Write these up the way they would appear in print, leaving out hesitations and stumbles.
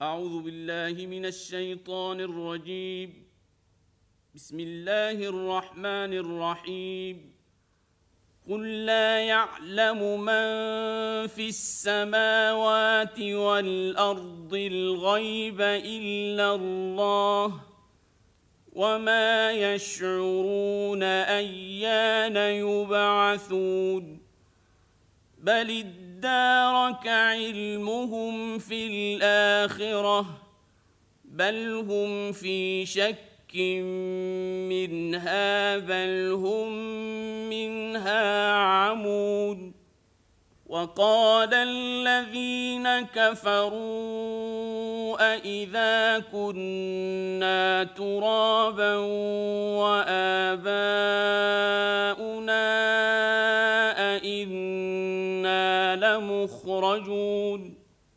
أعوذ بالله من الشيطان الرجيم. بسم الله الرحمن الرحيم. قل لا يعلم من في السماوات والأرض الغيب إلا الله وما يشعرون أيان يبعثون بل ادارك علمهم في الآخرة بل هم في شك منها بل هم منها عمون. وقال الذين كفروا أإذا كنا ترابا وآباؤنا أإنا لمخرجون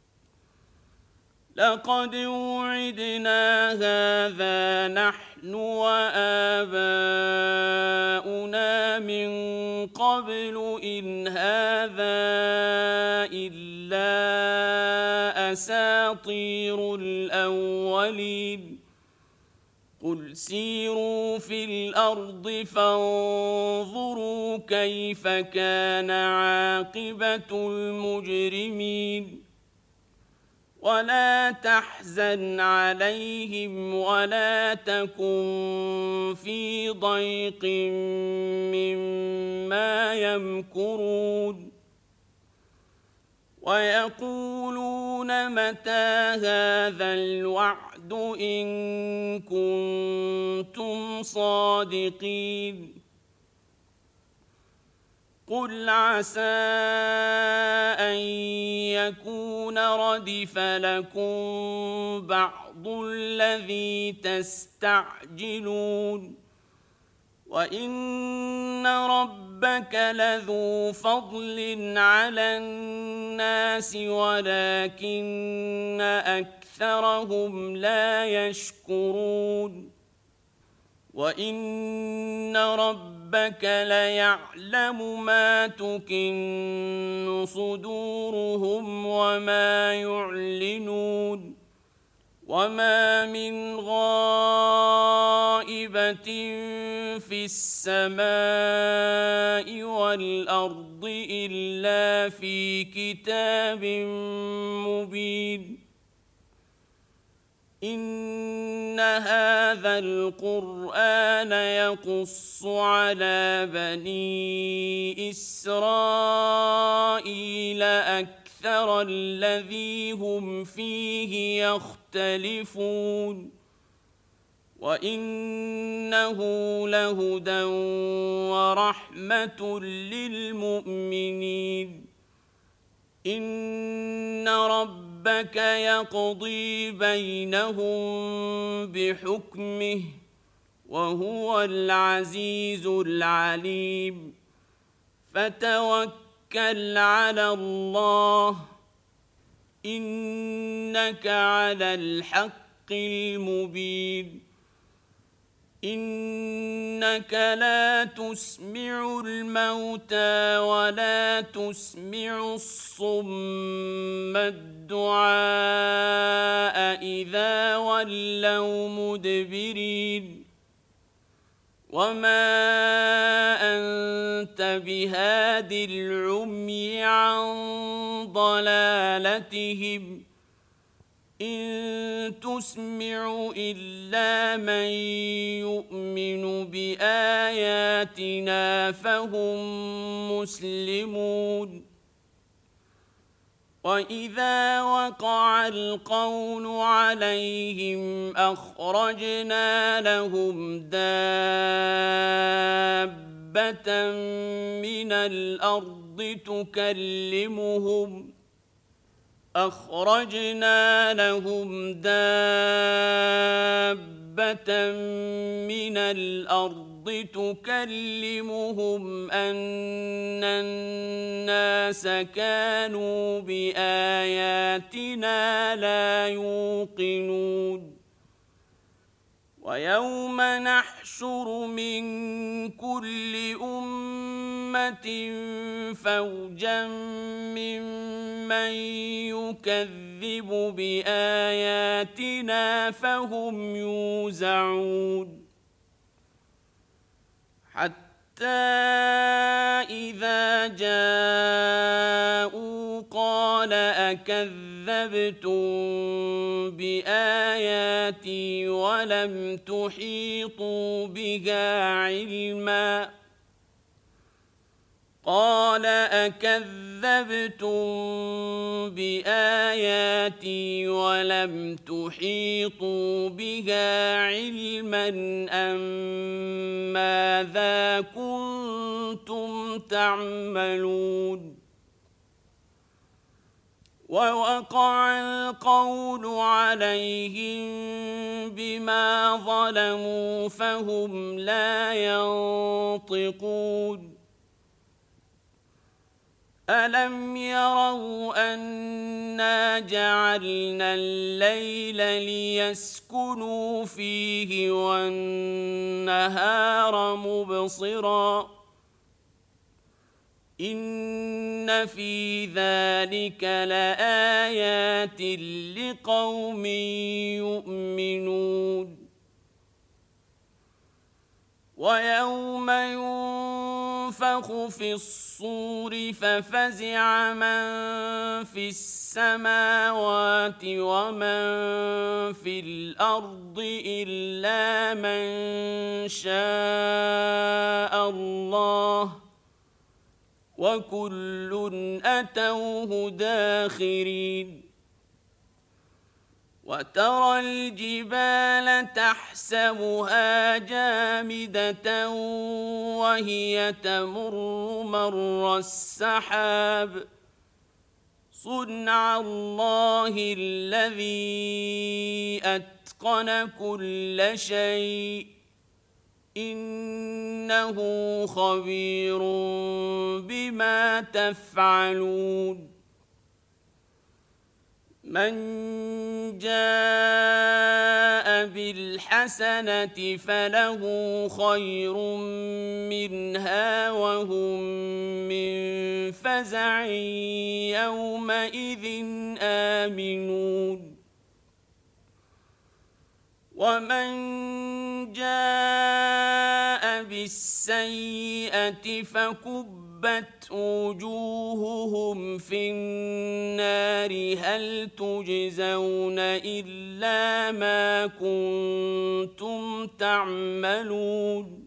لقد وعدنا هذا نحن وآباؤنا من قبل إن هذا إلا أساطير الأولين. قل سيروا في الأرض فانظروا كيف كان عاقبة المجرمين. ولا تحزن عليهم ولا تكن في ضيق مما يمكرون. ويقولون متى هذا الوعد إن كنتم صادقين. قل عسى أن يكون ردف لكم بعض الذي تستعجلون وإن ربك لذو فضل على الناس ولكن أكثرهم لا يشكرون. وإن ربك ليعلم ما تكن صدورهم وما يعلنون. وما من غائبة في السماء والأرض إلا في كتاب مبين. إن هذا القرآن يقص على بني إسرائيل أكثر الذي هم فيه يختلفون وإنه لهدى ورحمة للمؤمنين. إن ربك يقضي بينهم بحكمه وهو العزيز العليم. فتوكل على الله إنك على الحق المبين. إنك لا تسمع الموتى ولا تسمع الصم الدعاء إذا ولوا مدبرين. وما أنت بهاد العمي عن ضلالتهم إن تسمع إلا من يؤمن بآياتنا فهم مسلمون. وإذا وقع القول عليهم أخرجنا لهم دابة من الأرض تكلمهم أن الناس كانوا بآياتنا لا يوقنون. ويوم نحشر من كل أمة أمة فوجا ممن يكذب بآياتنا فهم يوزعون حتى إذا جاءوا قال أكذبتم بآياتي ولم تحيطوا بها علما قال أكذبتم بآياتي ولم تحيطوا بها علما أم ماذا كنتم تعملون ووقع القول عليهم بما ظلموا فهم لا ينطقون ألم يروا أنا جعلنا الليل ليسكنوا فيه والنهار مبصرا إن في ذلك لآيات لقوم يؤمنون ويوم ينفخ في الصور ففزع من في السماوات ومن في الأرض إلا من شاء الله وكل أتوه داخرين وترى الجبال تحسبها جامدة وهي تمر مر السحاب صنع الله الذي أتقن كل شيء إنه خبير بما تفعلون من جاء بالحسنة فله خير منها وهم من فزع يومئذ آمنون ومن جاء بالسيئة فكبت وجوههم في النار هل تجزون إلا ما كنتم تعملون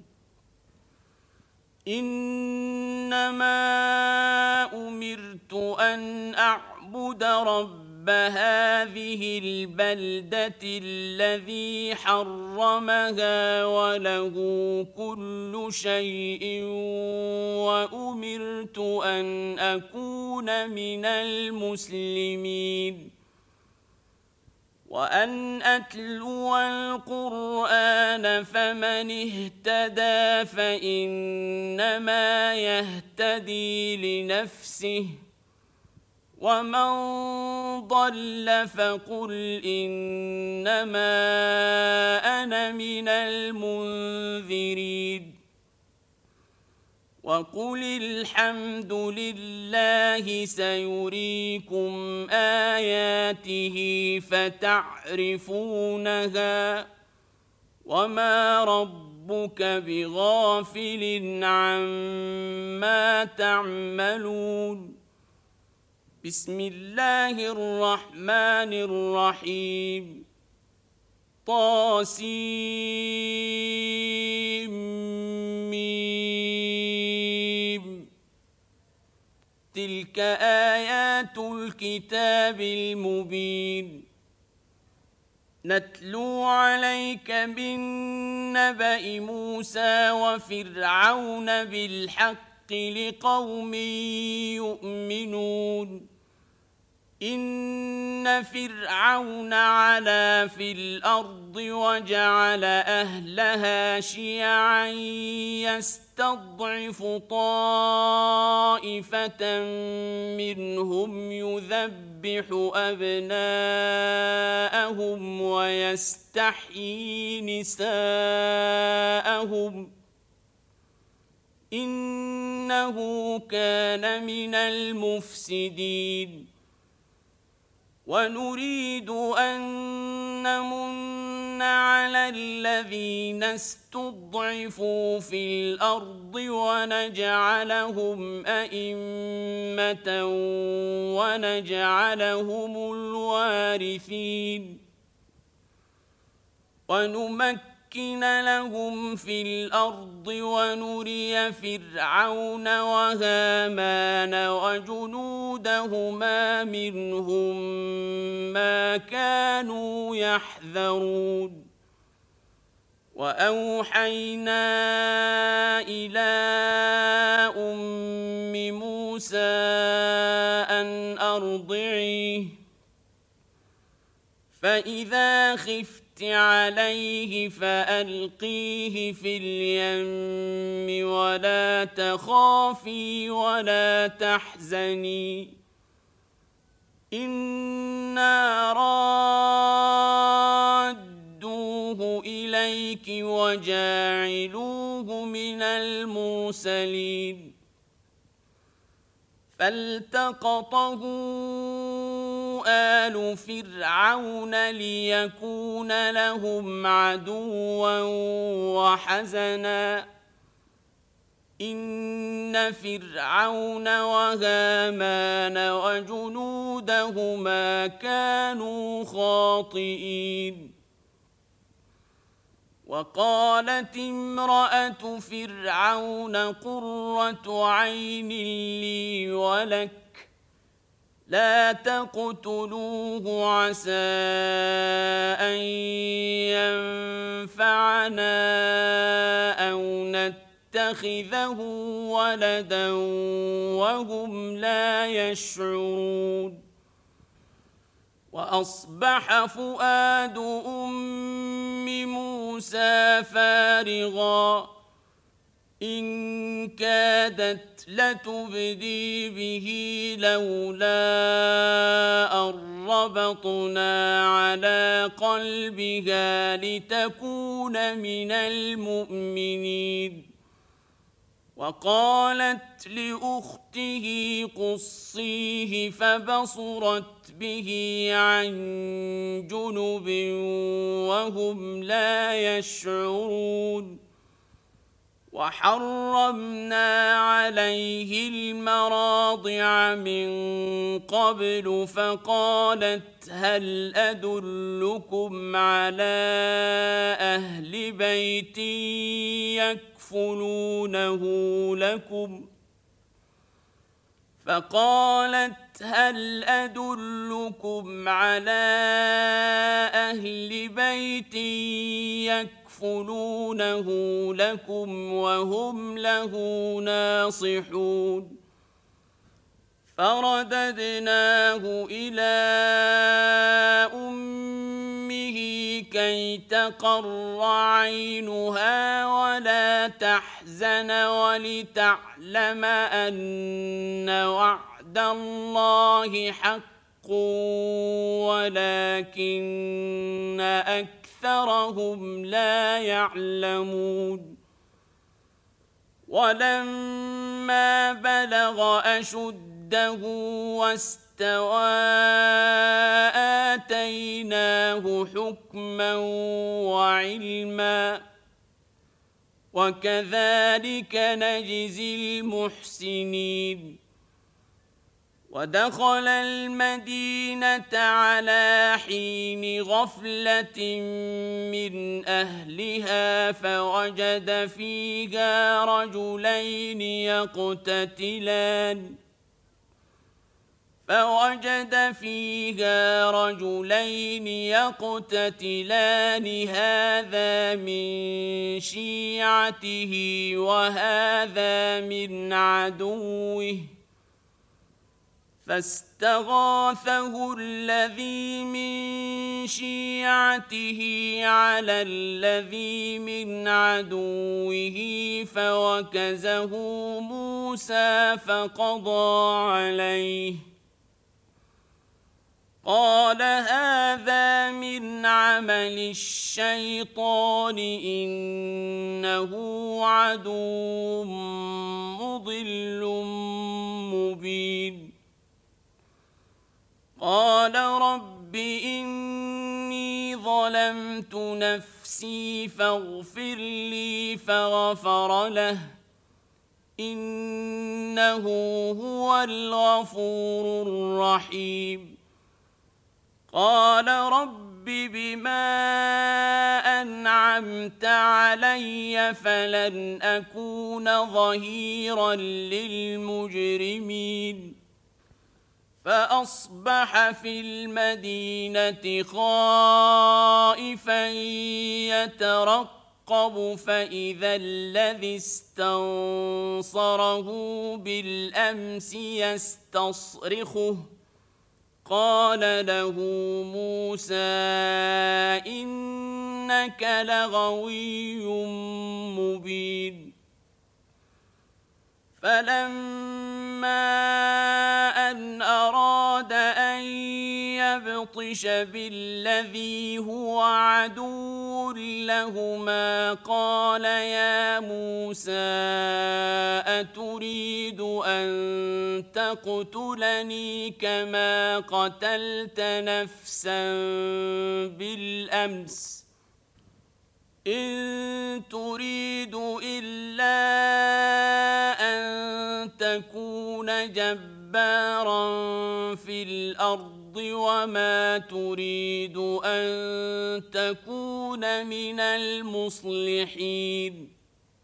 إنما أمرت أن أعبد رب هذه البلدة الذي حرمها وله كل شيء وأمرت أن أكون من المسلمين وأن أتلو القرآن فمن اهتدى فإنما يهتدي لنفسه ومن ضل فقل إنما أنا من المنذرين وقل الحمد لله سيريكم آياته فتعرفونها وما ربك بغافل عما تعملون بسم الله الرحمن الرحيم طاسيم تلك آيات الكتاب المبين نتلو عليك بالنبأ موسى وفرعون بالحق لقوم يؤمنون إن فرعون علا في الأرض وجعل أهلها شيعا يستضعف طائفة منهم يذبح أبناءهم ويستحيي نساءهم إنه كان من المفسدين ونريد أن نمن على الذين استضعفوا في الأرض ونجعلهم أئمة ونجعلهم الوارثين ونمكن لهم في الأرض ونري فرعون وهامان وجنودهما منهم ما كانوا يحذرون وأوحينا إلى أم موسى أن أرضعيه فإذا خفت عليه فألقيه في اليم ولا تخافي ولا تحزني إنا رادوه إليك وجاعلوه من المرسلين فالتقطه آل فرعون ليكون لهم عدوا وحزنا إن فرعون وهامان وجنودهما كانوا خاطئين وقالت امرأة فرعون قرة عين لي ولك لا تقتلوه عسى أن ينفعنا أو نتخذه ولدا وهم لا يشعرون وأصبح فؤاد أم موسى فارغا إن كادت لتبدي به لولا أن ربطنا على قلبها لتكون من المؤمنين وقالت لأخته قصيه فبصرت به عن جنب وهم لا يشعرون وحرمنا عليه المراضع من قبل فقالت هل أدلكم على أهل بيت يكفلونه لكم فقالت هل أدلكم على أهل بيت يكفلونه لكم وهم له ناصحون فرددناه إلى أمه كي تقر عينها ولا تحزن ولتعلم أن وعد الله حق ولكن أكثرهم لا يعلمون ولما بلغ أشده واستوى آتيناه حكما وعلما وكذلك نجزي المحسنين ودخل المدينة على حين غفلة من أهلها فوجد فيها رجلين يقتتلان هذا من شيعته وهذا من عدوه فاستغاثه الذي من شيعته على الذي من عدوه فوكزه موسى فقضى عليه قال هذا من عمل الشيطان إنه عدو مضل مبين قال رب إني ظلمت نفسي فاغفر لي فغفر له إنه هو الغفور الرحيم قال رب بما أنعمت علي فلن أكون ظهيرا للمجرمين فأصبح في المدينة خائفا يترقب فإذا الذي استنصره بالأمس يستصرخه قال له موسى إنك لغوي مبين فلما أن أراد أن يبطش بالذي هو عدو لهما قال يا موسى أتريد أن تقتلني كما قتلت نفسا بالأمس إن تريد إلا أن تكون جبارا في الأرض وما تريد أن تكون من المصلحين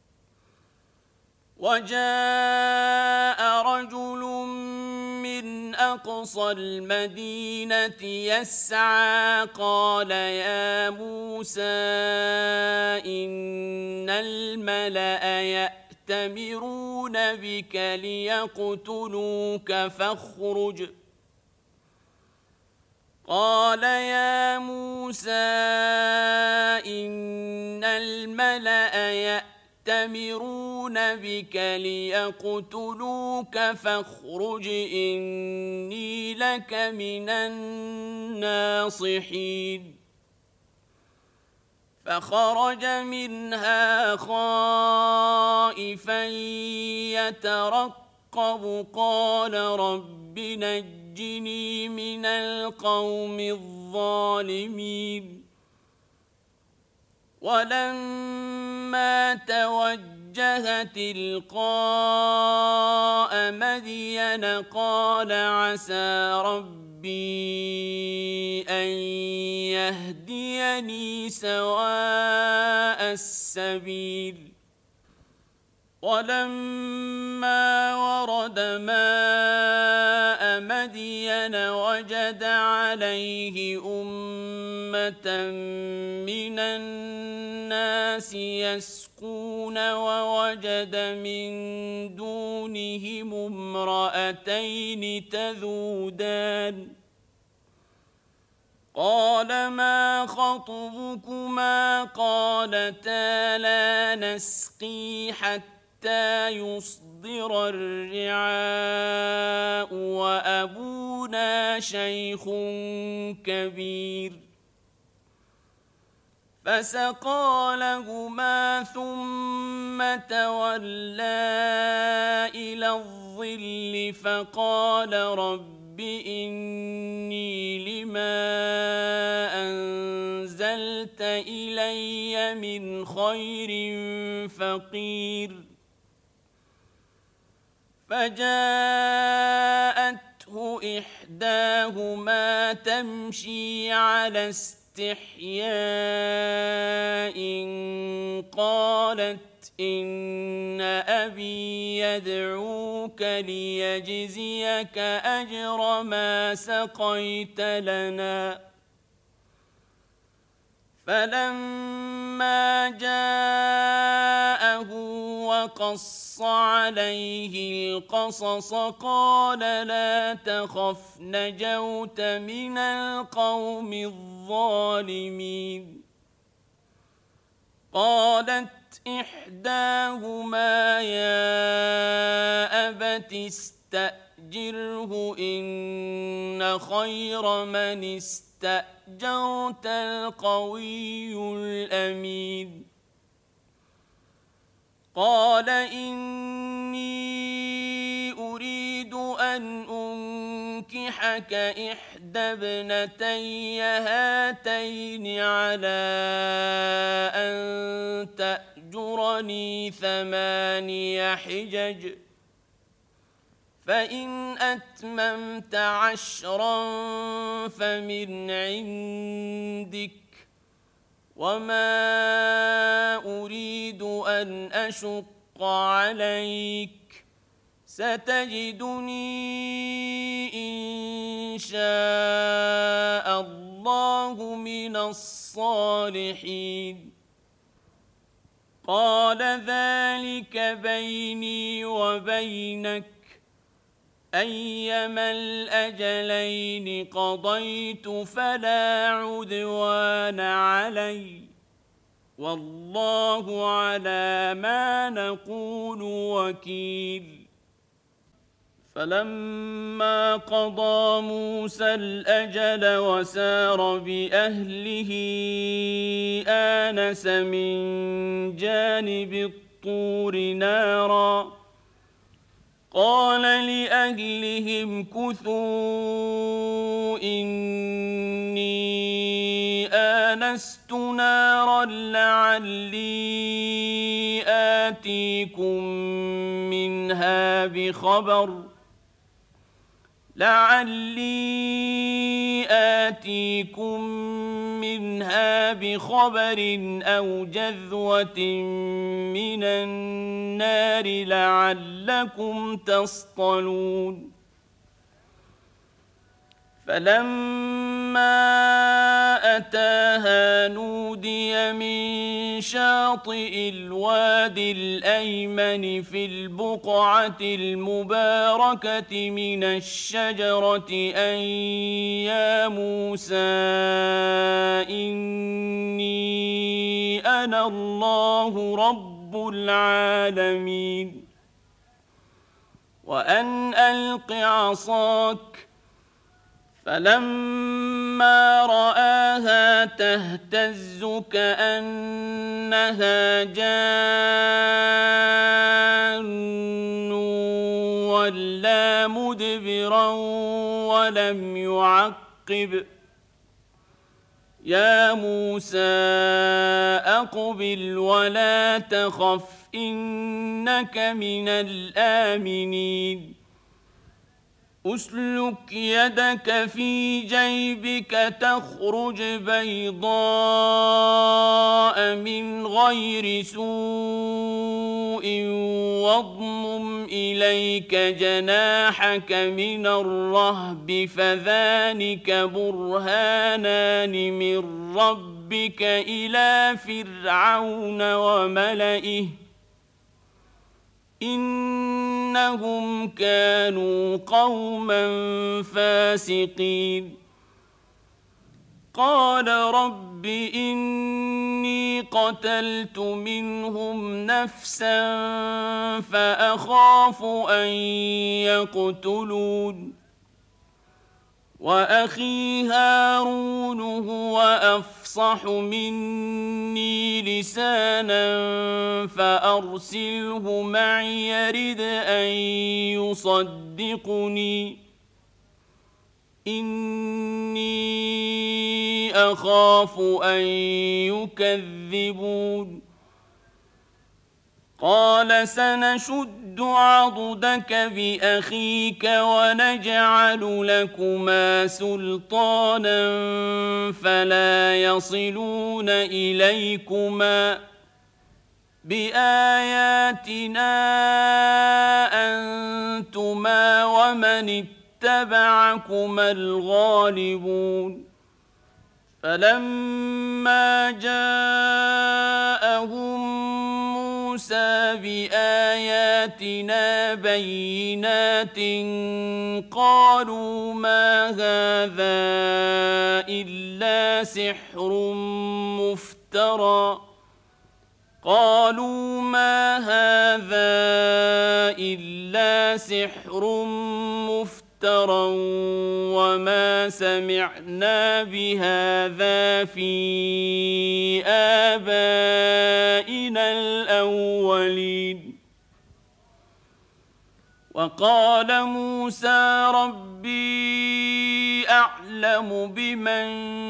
وجاء رجل من أقصى المدينة يسعى قال يا موسى إن الملأ يأتمرون بك ليقتلوك فاخرج قال يا موسى إن الملأ يأتمرون بك ليقتلوك فاخرج إني لك من الناصحين فخرج منها خائفا يترقب قال رب نجني من القوم الظالمين ولما توجه تلقاء مدين قال عسى ربي أن يهديني سواء السبيل ولما ورد ماء مدين وجد عليه أمة من الناس يسقون ووجد من دونهم امرأتين تذودان قال ما خطبكما قالتا لا نسقي حتى يصدر الرعاء وأبونا شيخ كبير فسقى لهما ثم تولى إلى الظل فقال رب إني لما أنزلت إلي من خير فقير فجاءته إحداهما تمشي على استحياء قالت إن أبي يدعوك ليجزيك أجر ما سقيت لنا فلما جاءه وقص عليه القصص قال لا تخف نجوت من القوم الظالمين قالت إحداهما يا أبت استأجره فاستأجره إن خير من استأجرت القوي الأمين قال إني أريد أن أنكحك إحدى ابنتي هاتين على أن تأجرني 8 حجج فإن أتممت 10 فمن عندك وما أريد أن أشق عليك ستجدني إن شاء الله من الصالحين قال ذلك بيني وبينك أيما الأجلين قضيت فلا عدوان علي والله على ما نقول وكيل فلما قضى موسى الأجل وسار بأهله آنس من جانب الطور نارا قال لأهلهم كثوا إني آنست نارا لعلي آتيكم منها بخبر أو جذوة من النار لعلكم تصطلون فلما أتاها نودي من شاطئ الوادي الأيمن في البقعة المباركة من الشجرة أن يا موسى إني أنا الله رب العالمين وأن ألق عصاك فلما رآها تهتز كأنها جان ولا مدبرا ولم يعقب يا موسى أقبل ولا تخف إنك من الآمنين أسلك يدك في جيبك تخرج بيضاء من غير سوء واضمم إليك جناحك من الرهب فذلك برهانان من ربك إلى فرعون وملئه إنهم كانوا قوما فاسقين قال رب إني قتلت منهم نفسا فأخاف أن يقتلون وأخي هارون هو أفصح مني لسانا فأرسله معي يرد أن يصدقني إني أخاف أن يكذبون قال سنشد عضدك بأخيك ونجعل لكما سلطانا فلا يصلون إليكما بآياتنا أنتما ومن اتبعكما الغالبون فلما جاءهم موسى بآياتنا بينات قالوا ما هذا إلا سحر مفترى قالوا ما هذا إلا سحر مفترى وما سمعنا بهذا في آبائنا الأولين وقال موسى ربي أعلم بمن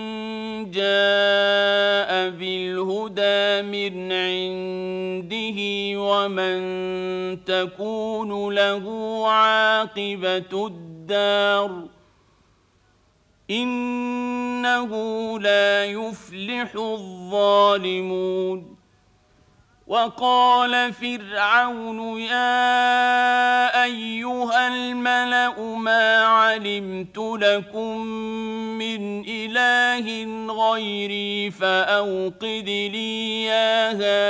جاء بالهدى من عنده ومن تكون له عاقبة الدار إنه لا يفلح الظالمون وقال فرعون يا أيها الملأ ما علمت لكم من إله غيري فأوقد لي يا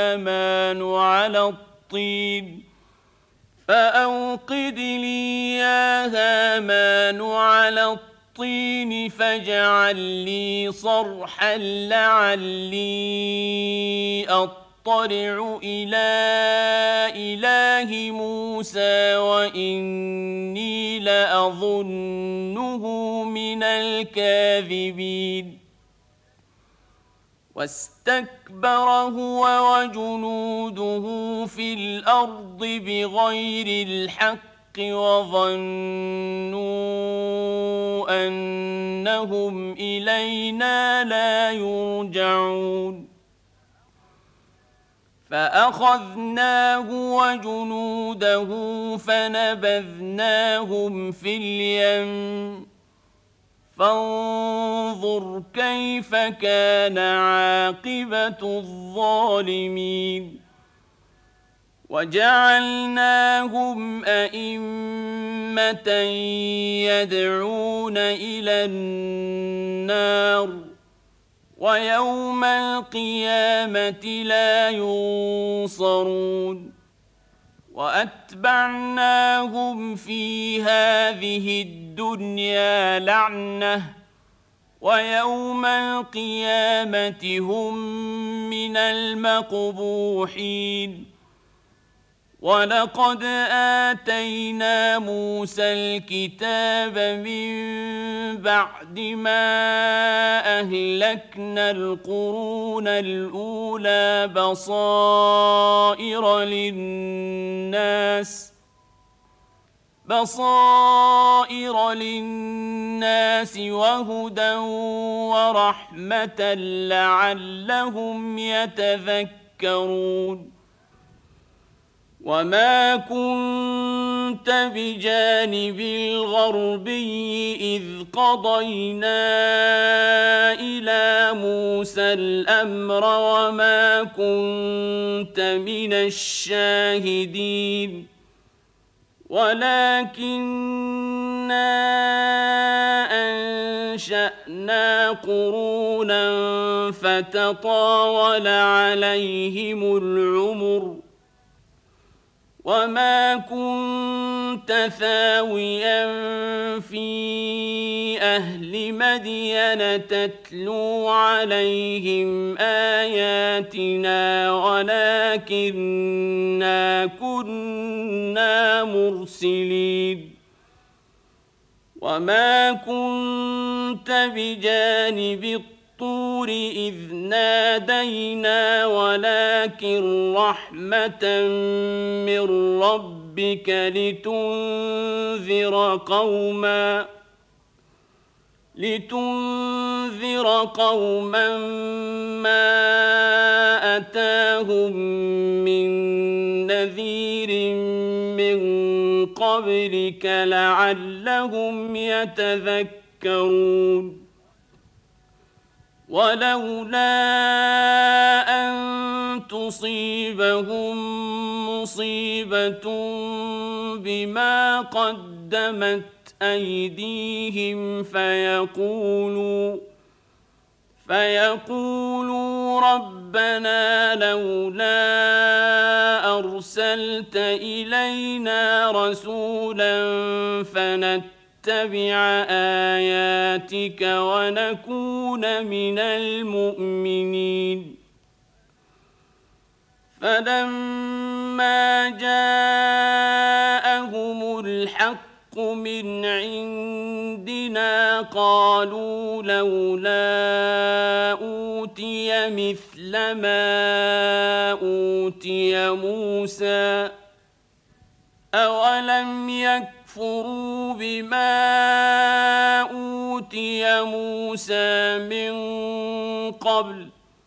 هامان على الطين فاجعل لي صرحا لعلي أطلع إلى إله موسى وإني لأظنه من الكاذبين واستكبر هو وجنوده في الأرض بغير الحق وظنوا أنهم إلينا لا يرجعون فأخذناه وجنوده فنبذناهم في اليم فانظر كيف كان عاقبة الظالمين وجعلناهم أئمة يدعون إلى النار ويوم القيامة لا ينصرون وأتبعناهم في هذه الدنيا لعنة ويوم القيامة هم من المقبوحين ولقد آتينا موسى الكتاب من بعد ما أهلكنا القرون الأولى بصائر للناس وهدى ورحمة لعلهم يتذكرون وما كنت بجانب الغربي إذ قضينا إلى موسى الأمر وما كنت من الشاهدين ولكننا أنشأنا قرونا فتطاول عليهم العمر وما كنت ثاويا في أهل مدين تتلو عليهم آياتنا ولكننا كنا مرسلين وما كنت بجانب الطور إذ نادينا ولكن رحمة من ربك لتنذر قوما ما أتاهم من نذير من قبلك لعلهم يتذكرون ولولا أن تصيبهم مصيبة بما قدمت أيديهم فيقولوا ربنا لولا أرسلت إلينا رسولا فنتبع آياتك ونكون من المؤمنين فلما جاءهم الحق من عندنا قالوا لولا أوتي مثل ما أوتي موسى أولم يكفروا بما أوتي موسى من قبل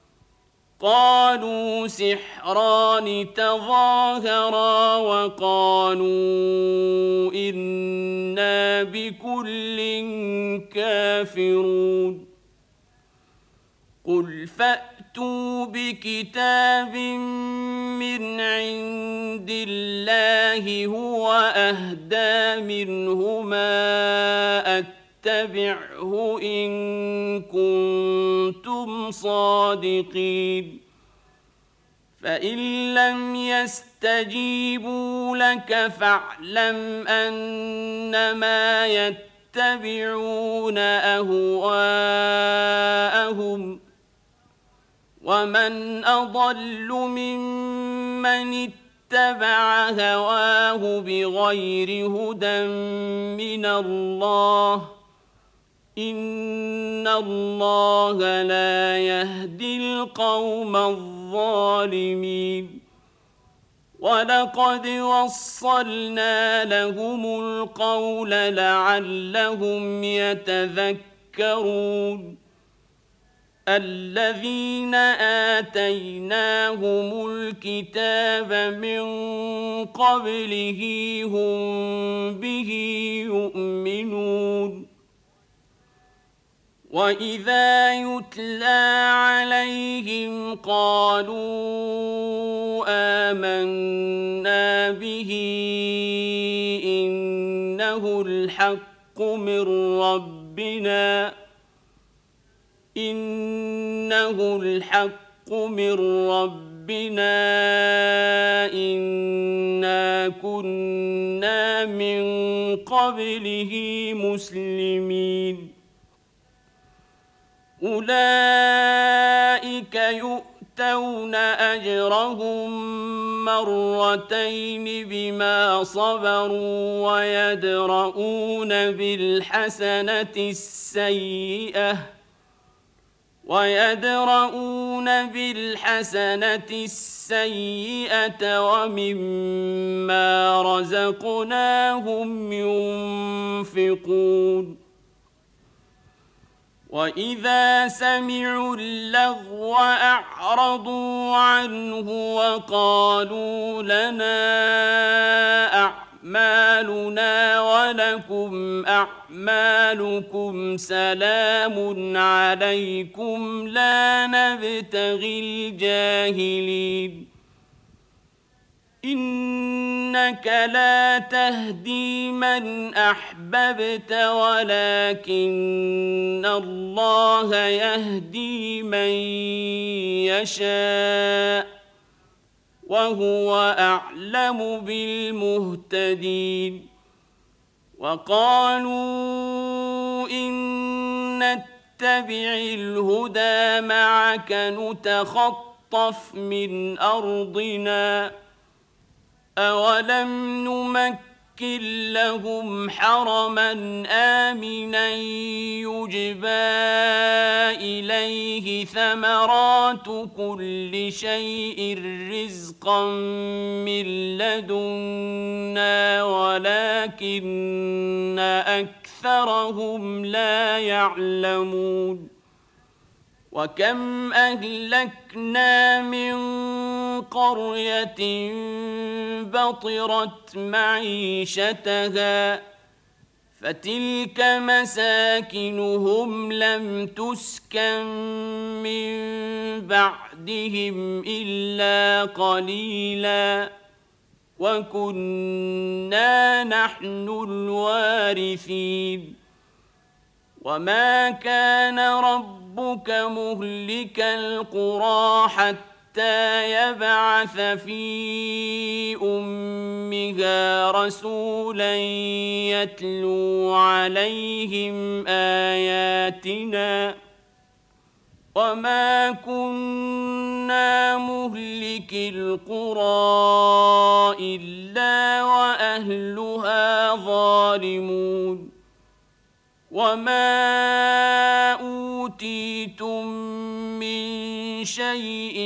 قالوا سحران تظاهرا وقالوا إنا بكل كافرون قل فأتوا بكتاب من عند الله هو أهدى منهما اتبعه إن كنتم صادقين فإن لم يستجيبوا لك فاعلم أنما يتبعون أهواءهم ومن أضل ممن اتبع هواه بغير هدى من الله إن الله لا يهدي القوم الظالمين ولقد وصلنا لهم القول لعلهم يتذكرون الذين آتيناهم الكتاب من قبله هم به يؤمنون وإذا يتلى عليهم قالوا آمنا به إنه الحق من ربنا إنا كنا من قبله مسلمين أولئك يؤتون أجرهم مرتين بما صبروا ويدرؤون بالحسنة السيئة ومما رزقناهم ينفقون وإذا سمعوا اللغو أعرضوا عنه وقالوا لنا أعمالنا ولكم أعمالكم سلام عليكم لا نبتغي الجاهلين إنك لا تهدي من أحببت ولكن الله يهدي من يشاء وهو أعلم بالمهتدين وقالوا إن نتبع الهدى معك نتخطف من أرضنا أولم نمكن لهم حرما آمنا يجبى إليه ثمرات كل شيء رزقا من لدنا ولكن أكثرهم لا يعلمون وكم أهلكنا من قرية بطرت معيشتها فتلك مساكنهم لم تسكن من بعدهم إلا قليلا وكنا نحن الوارثين وما كان ربك مهلك القرى حتى يبعث في أمها رسولا يتلو عليهم آياتنا وما كنا مهلكي القرى إلا وأهلها ظالمون وما أوتيتم من شيء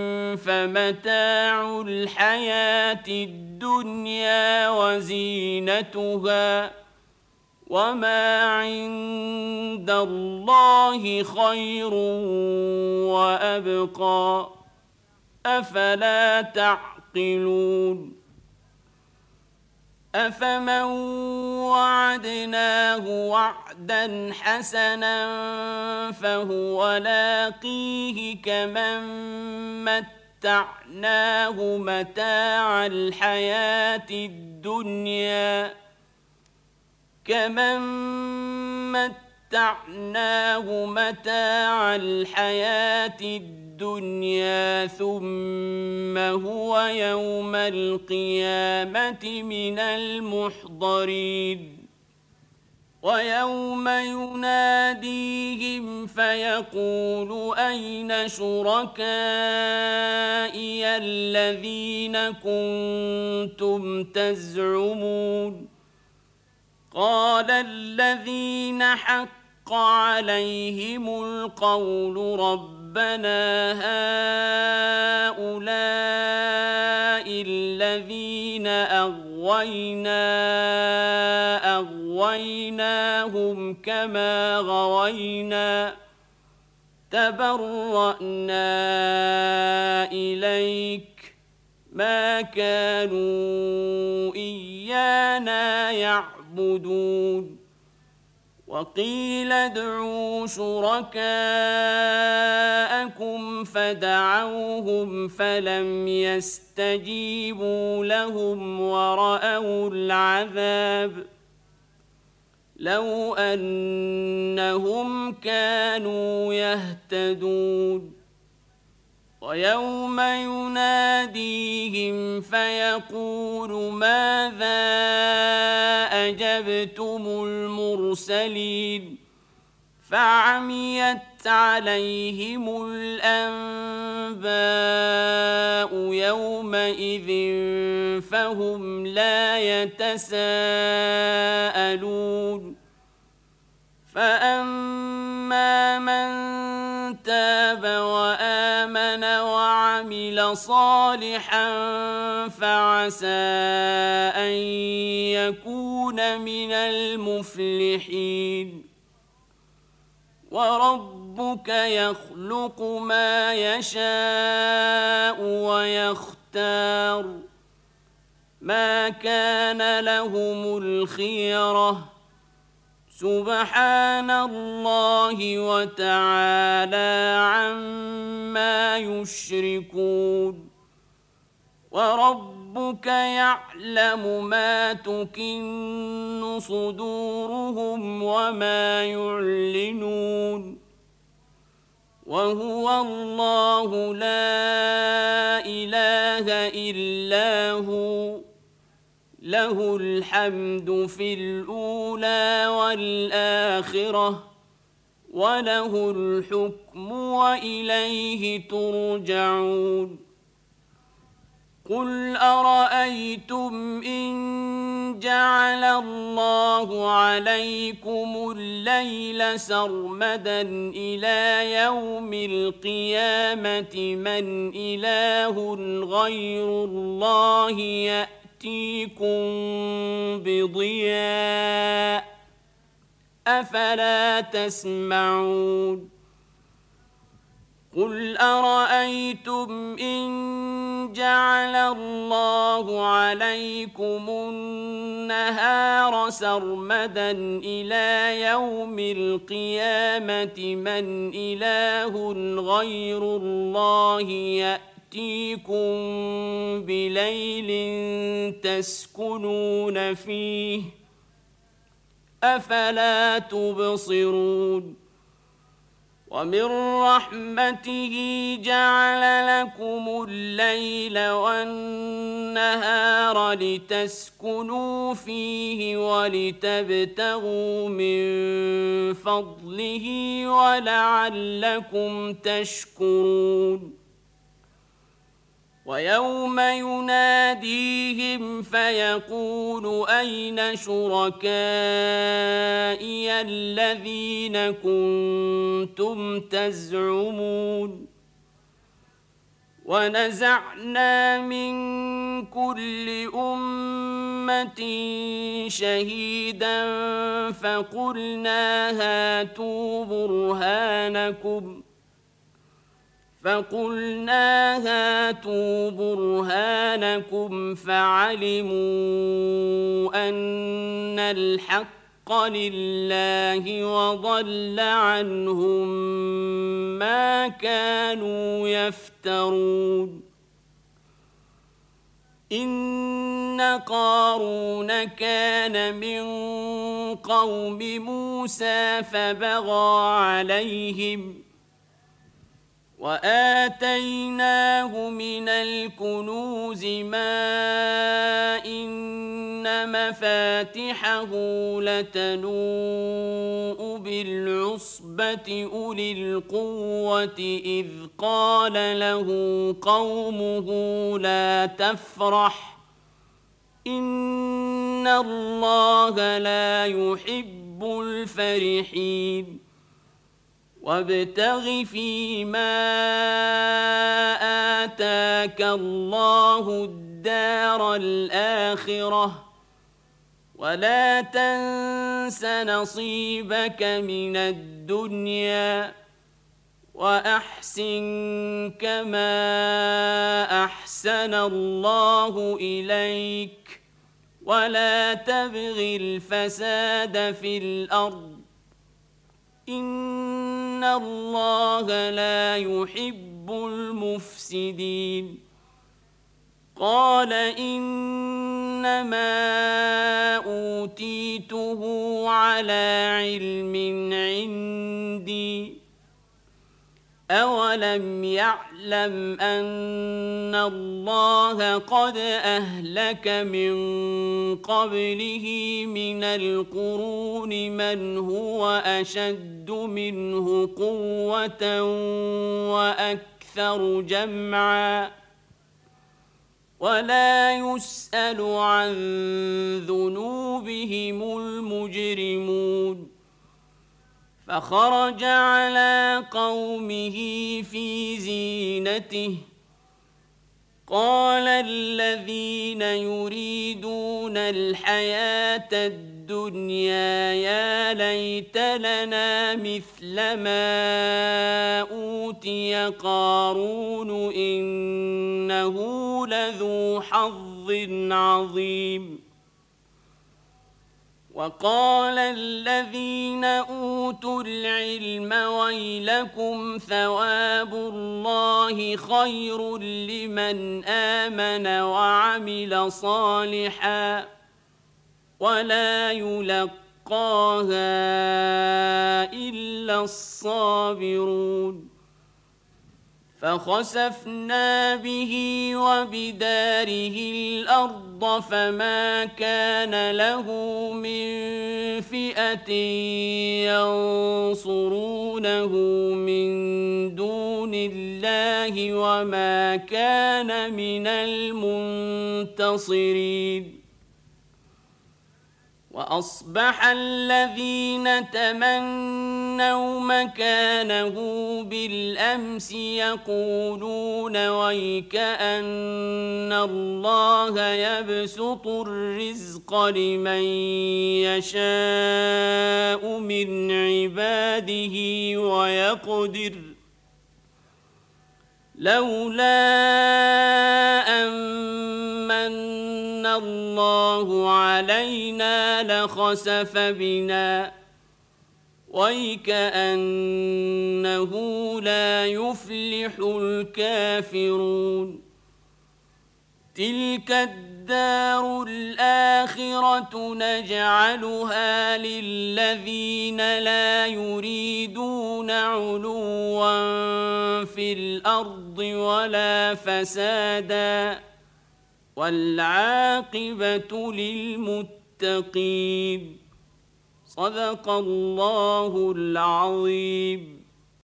فمتاع الحياة الدنيا وزينتها وما عند الله خير وأبقى أفلا تعقلون أفمن وعدناه وعدا حسنا فهو لاقيه كمن متعناه متاع الحياة الدنيا ثم هو يوم القيامة من المحضرين ويوم يناديهم فيقول أين شركائي الذين كنتم تزعمون قال الذين حق عليهم القول ربنا هؤلاء الذين أغويناهم كما غوينا تبرأنا إليك ما كانوا إيانا يعبدون وقيل ادعوا شركاءكم فدعوهم فلم يستجيبوا لهم ورأوا العذاب لو أنهم كانوا يهتدون ويوم يناديهم فيقول ماذا أجبتم المرسلين فعميت عليهم الأنباء يومئذ فهم لا يتساءلون فأما من تاب وآمن وعمل صالحا فعسى أن يكون من المفلحين وربك يخلق ما يشاء ويختار ما كان لهم الخيرة سبحان الله وتعالى عما يشركون وربك يعلم ما تكن صدورهم وما يعلنون وهو الله لا إله إلا هو له الحمد في الأولى والآخرة وله الحكم وإليه ترجعون قل أرأيتم إن جعل الله عليكم الليل سرمدا إلى يوم القيامة من إله غير الله يأتيكم بضياء أفلا تسمعون قل أرأيتم إن جعل الله عليكم النهار سرمدا إلى يوم القيامة من إله غير الله يأتيكم بليل تسكنون فيه أفلا تبصرون ومن رحمته جعل لكم الليل والنهار لتسكنوا فيه ولتبتغوا من فضله ولعلكم تشكرون ويوم يناديهم فيقول أين شركائي الذين كنتم تزعمون ونزعنا من كل أمة شهيدا فقلنا هاتوا برهانكم فعلموا أن الحق لله وضل عنهم ما كانوا يفترون إن قارون كان من قوم موسى فبغى عليهم وآتيناه من الكنوز ما إن مفاتحه لتنوء بالعصبة أولي القوة إذ قال له قومه لا تفرح إن الله لا يحب الفرحين وابتغ فيما آتاك الله الدار الآخرة ولا تنس نصيبك من الدنيا وأحسن كما أحسن الله إليك ولا تبغ الفساد في الأرض إن الله لا يحب المفسدين قال إنما أوتيته على علم عندي أولم يعلم أن الله قد أهلك من قبله من القرون من هو أشد منه قوة وأكثر جمعا ولا يسأل عن ذنوبهم المجرمون فخرج على قومه في زينته قال الذين يريدون الحياة الدنيا يا ليت لنا مثل ما أوتي قارون إنه لذو حظ عظيم وقال الذين أوتوا العلم ويلكم ثواب الله خير لمن آمن وعمل صالحا ولا يلقاها إلا الصابرون فخسفنا به وبداره الأرض فما كان له من فئة ينصرونه من دون الله وما كان من المنتصرين وأصبح الذين تمنوا مكانه بالأمس يقولون ويكأن الله يبسط الرزق لمن يشاء من عباده ويقدر لولا أمن الله علينا لخسف بنا ويكأنه لا يفلح الكافرون تلك الدار الآخرة نجعلها للذين لا يريدون علوا في الأرض ولا فسادا والعاقبة للمتقين. صدق الله العظيم.